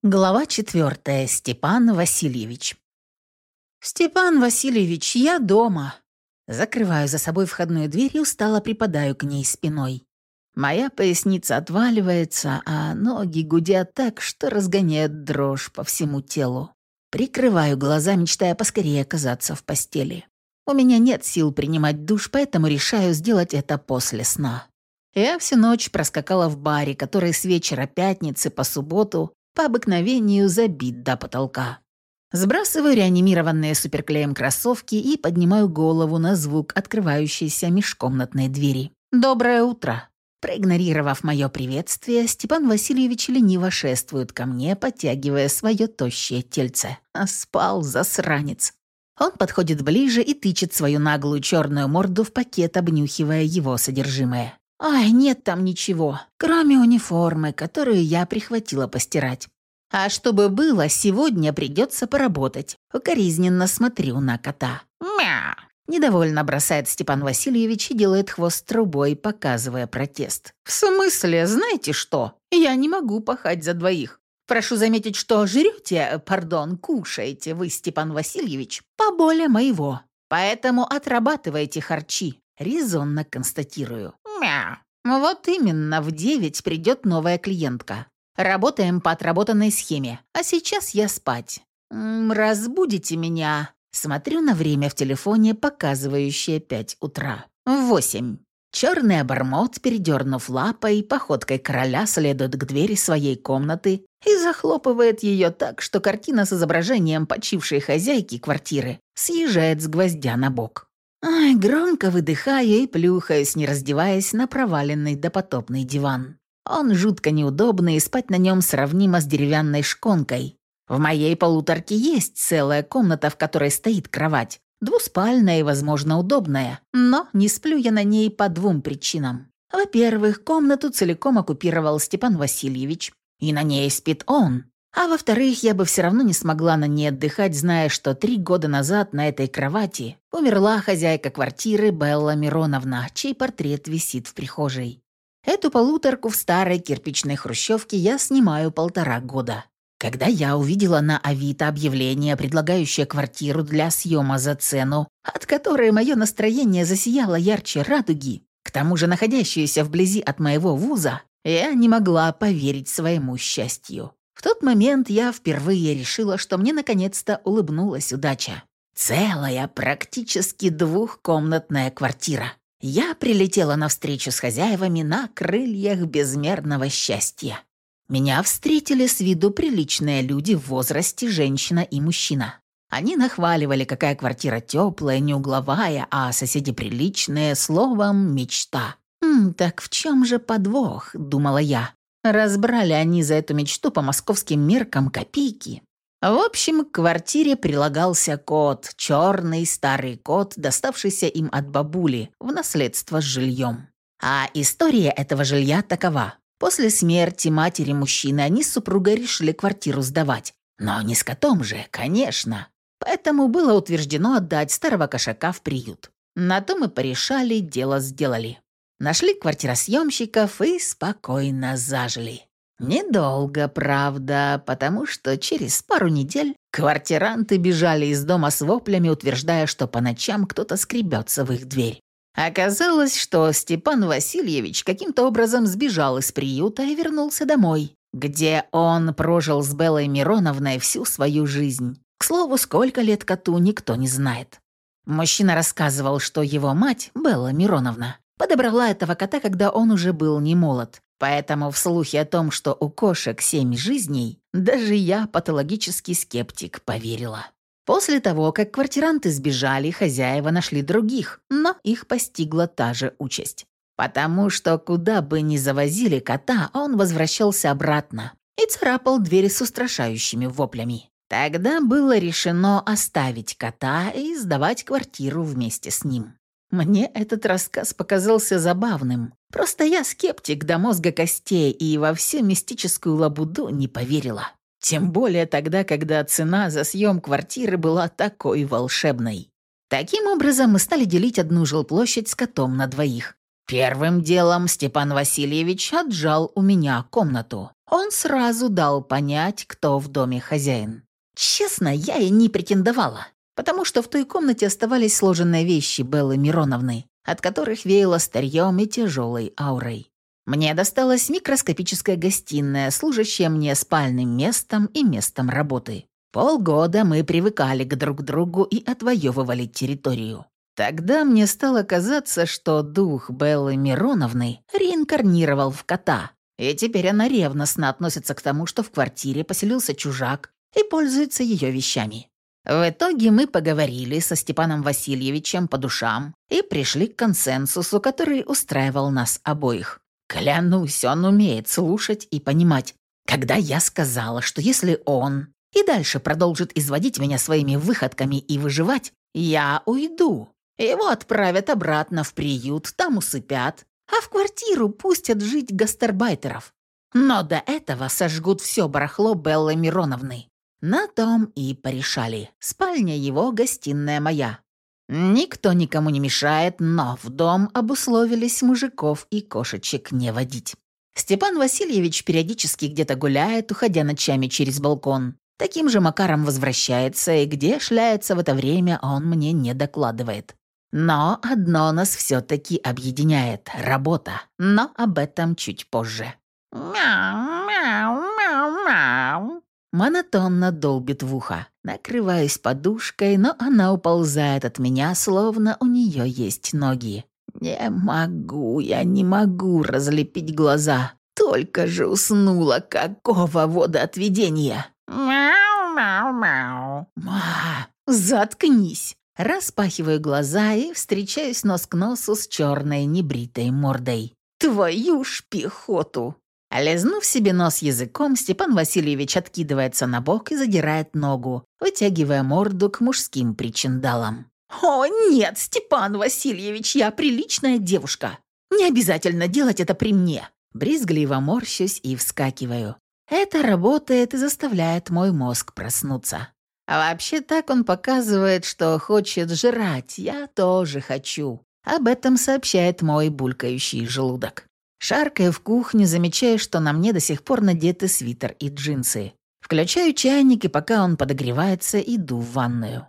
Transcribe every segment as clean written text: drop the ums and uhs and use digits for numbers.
Глава 4. Степан Васильевич. «Степан Васильевич, я дома». Закрываю за собой входную дверь и устало припадаю к ней спиной. Моя поясница отваливается, а ноги гудят так, что разгоняют дрожь по всему телу. Прикрываю глаза, мечтая поскорее оказаться в постели. У меня нет сил принимать душ, поэтому решаю сделать это после сна. Я всю ночь проскакала в баре, который с вечера пятницы по субботу по обыкновению забит до потолка. Сбрасываю реанимированные суперклеем кроссовки и поднимаю голову на звук открывающейся межкомнатной двери. «Доброе утро!» Проигнорировав мое приветствие, Степан Васильевич лениво шествует ко мне, подтягивая свое тощее тельце. А спал засранец. Он подходит ближе и тычет свою наглую черную морду в пакет, обнюхивая его содержимое. «Ай, нет там ничего, кроме униформы, которую я прихватила постирать. А чтобы было, сегодня придется поработать. Укоризненно смотрю на кота. Мя!» Недовольно бросает Степан Васильевич и делает хвост трубой, показывая протест. «В смысле, знаете что? Я не могу пахать за двоих. Прошу заметить, что кушаете вы, Степан Васильевич, поболее моего. Поэтому отрабатывайте харчи». Резонно констатирую. «Мяу. Вот именно, в 9 придет новая клиентка. Работаем по отработанной схеме. А сейчас я спать. Разбудите меня». Смотрю на время в телефоне, показывающее 5 утра. 8. Черный обормот, передернув лапой, походкой короля следует к двери своей комнаты и захлопывает ее так, что картина с изображением почившей хозяйки квартиры съезжает с гвоздя на бок. Ай, громко выдыхаю и плюхаюсь, не раздеваясь, на проваленный допотопный диван. Он жутко неудобный, и спать на нем сравнимо с деревянной шконкой. В моей полуторке есть целая комната, в которой стоит кровать. Двуспальная и, возможно, удобная. Но не сплю я на ней по 2 причинам. Во-первых, комнату целиком оккупировал Степан Васильевич, и на ней спит он. А во-вторых, я бы все равно не смогла на ней отдыхать, зная, что 3 года назад на этой кровати умерла хозяйка квартиры Белла Мироновна, чей портрет висит в прихожей. Эту полуторку в старой кирпичной хрущевке я снимаю 1,5 года. Когда я увидела на Авито объявление, предлагающее квартиру для съема за цену, от которой мое настроение засияло ярче радуги, к тому же находящуюся вблизи от моего вуза, я не могла поверить своему счастью. В тот момент я впервые решила, что мне наконец-то улыбнулась удача. Целая, практически 2-комнатная квартира. Я прилетела навстречу с хозяевами на крыльях безмерного счастья. Меня встретили с виду приличные люди в возрасте, женщина и мужчина. Они нахваливали, какая квартира теплая, не угловая, а соседи приличные, словом, мечта. «Так в чем же подвох?» – думала я. Разбрали они за эту мечту по московским меркам копейки. В общем, к квартире прилагался кот, черный старый кот, доставшийся им от бабули в наследство с жильем. А история этого жилья такова. После смерти матери мужчины они с супругой решили квартиру сдавать. Но не с котом же, конечно. Поэтому было утверждено отдать старого кошака в приют. На то мы порешали, дело сделали. Нашли квартиросъемщиков и спокойно зажили. Недолго, правда, потому что через пару недель квартиранты бежали из дома с воплями, утверждая, что по ночам кто-то скребется в их дверь. Оказалось, что Степан Васильевич каким-то образом сбежал из приюта и вернулся домой, где он прожил с Беллой Мироновной всю свою жизнь. К слову, сколько лет коту, никто не знает. Мужчина рассказывал, что его мать, Белла Мироновна, подобрала этого кота, когда он уже был не молод. Поэтому в слухе о том, что у кошек 7 жизней, даже я, патологический скептик, поверила. После того, как квартиранты сбежали, хозяева нашли других, но их постигла та же участь. Потому что куда бы ни завозили кота, он возвращался обратно и царапал двери с устрашающими воплями. Тогда было решено оставить кота и сдавать квартиру вместе с ним. Мне этот рассказ показался забавным. Просто я скептик до мозга костей и во всю мистическую лабуду не поверила. Тем более тогда, когда цена за съем квартиры была такой волшебной. Таким образом, мы стали делить одну жилплощадь с котом на 2. Первым делом Степан Васильевич отжал у меня комнату. Он сразу дал понять, кто в доме хозяин. Честно, я и не претендовала, потому что в той комнате оставались сложенные вещи Беллы Мироновны, от которых веяло старьем и тяжелой аурой. Мне досталась микроскопическая гостиная, служащая мне спальным местом и местом работы. Полгода мы привыкали к друг другу и отвоевывали территорию. Тогда мне стало казаться, что дух Беллы Мироновны реинкарнировал в кота, и теперь она ревностно относится к тому, что в квартире поселился чужак и пользуется ее вещами. В итоге мы поговорили со Степаном Васильевичем по душам и пришли к консенсусу, который устраивал нас обоих. Клянусь, он умеет слушать и понимать. Когда я сказала, что если он и дальше продолжит изводить меня своими выходками и выживать, я уйду. Его отправят обратно в приют, там усыпят, а в квартиру пустят жить гастарбайтеров. Но до этого сожгут все барахло Беллы Мироновны. На том и порешали. Спальня его, гостиная моя. Никто никому не мешает, но в дом обусловились мужиков и кошечек не водить. Степан Васильевич периодически где-то гуляет, уходя ночами через балкон. Таким же макаром возвращается, и где шляется в это время, он мне не докладывает. Но одно нас все-таки объединяет – работа. Но об этом чуть позже. «Мяу, мяу, мяу, мяу». Монотонно долбит в ухо. Накрываюсь подушкой, но она уползает от меня, словно у нее есть ноги. Я не могу разлепить глаза. Только же уснула, какого водоотведения. «Мяу, мяу, мяу». Заткнись. Распахиваю глаза и встречаюсь нос к носу с черной небритой мордой. Твою ж пехоту! Лизнув себе нос языком, Степан Васильевич откидывается на бок и задирает ногу, вытягивая морду к мужским причиндалам. «О, нет, Степан Васильевич, я приличная девушка. Не обязательно делать это при мне». Брезгливо морщусь и вскакиваю. Это работает и заставляет мой мозг проснуться. А вообще так он показывает, что хочет жрать. Я тоже хочу. Об этом сообщает мой булькающий желудок. Шаркаю в кухню, замечаю, что на мне до сих пор надеты свитер и джинсы. Включаю чайник, и пока он подогревается, иду в ванную.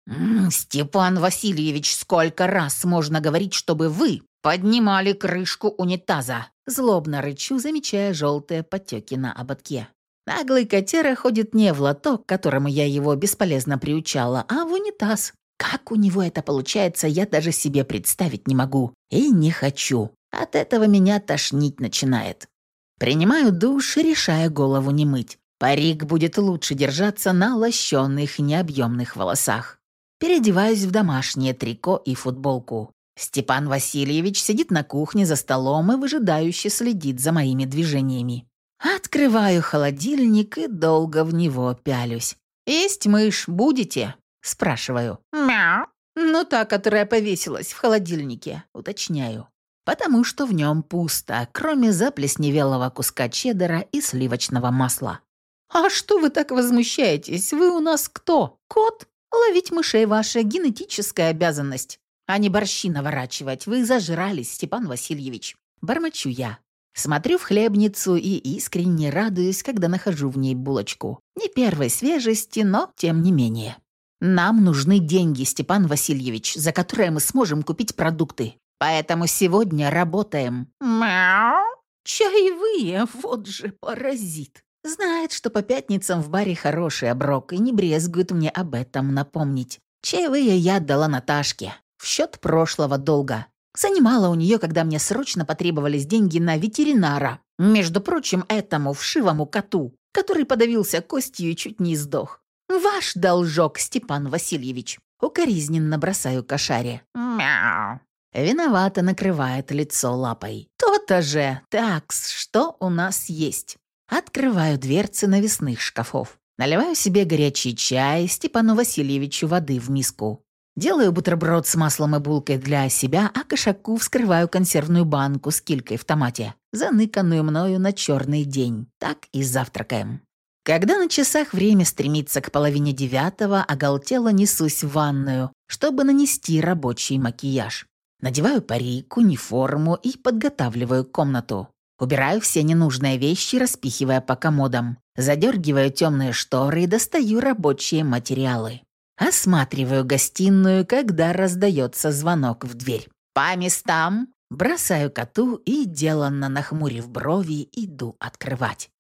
«Степан Васильевич, сколько раз можно говорить, чтобы вы поднимали крышку унитаза?» Злобно рычу, замечая желтые потеки на ободке. Наглый котяра ходит не в лоток, к которому я его бесполезно приучала, а в унитаз. Как у него это получается, я даже себе представить не могу. И не хочу. От этого меня тошнить начинает. Принимаю душ и решаю голову не мыть. Парик будет лучше держаться на лощеных, необъемных волосах. Переодеваюсь в домашнее трико и футболку. Степан Васильевич сидит на кухне за столом и выжидающе следит за моими движениями. Открываю холодильник и долго в него пялюсь. «Есть мышь будете?» – спрашиваю. «Мяу». «Ну, та, которая повесилась в холодильнике», – уточняю. Потому что в нем пусто, кроме заплесневелого куска чеддера и сливочного масла. «А что вы так возмущаетесь? Вы у нас кто? Кот? Ловить мышей ваша генетическая обязанность, а не борщи наворачивать. Вы зажрались, Степан Васильевич». Бормочу я. Смотрю в хлебницу и искренне радуюсь, когда нахожу в ней булочку. Не первой свежести, но тем не менее. Нам нужны деньги, Степан Васильевич, за которые мы сможем купить продукты. Поэтому сегодня работаем. Мяу. Чаевые, вот же паразит. Знает, что по пятницам в баре хороший оброк и не брезгует мне об этом напомнить. Чаевые я отдала Наташке. В счет прошлого долга. Занимала у нее, когда мне срочно потребовались деньги на ветеринара. Между прочим, этому вшивому коту, который подавился костью и чуть не сдох. Ваш должок, Степан Васильевич. Укоризненно бросаю кошаре. Мяу. Виновато накрывает лицо лапой. То-то же. Такс, что у нас есть? Открываю дверцы навесных шкафов. Наливаю себе горячий чай, Степану Васильевичу воды в миску. Делаю бутерброд с маслом и булкой для себя, а кошаку вскрываю консервную банку с килькой в томате, заныканную мною на черный день. Так и завтракаем. Когда на часах время стремится к 8:30, оголтело несусь в ванную, чтобы нанести рабочий макияж. Надеваю парик, униформу и подготавливаю комнату. Убираю все ненужные вещи, распихивая по комодам. Задергиваю темные шторы и достаю рабочие материалы. Осматриваю гостиную, когда раздается звонок в дверь. «По местам!» Бросаю коту и, деланно нахмурив брови, иду открывать.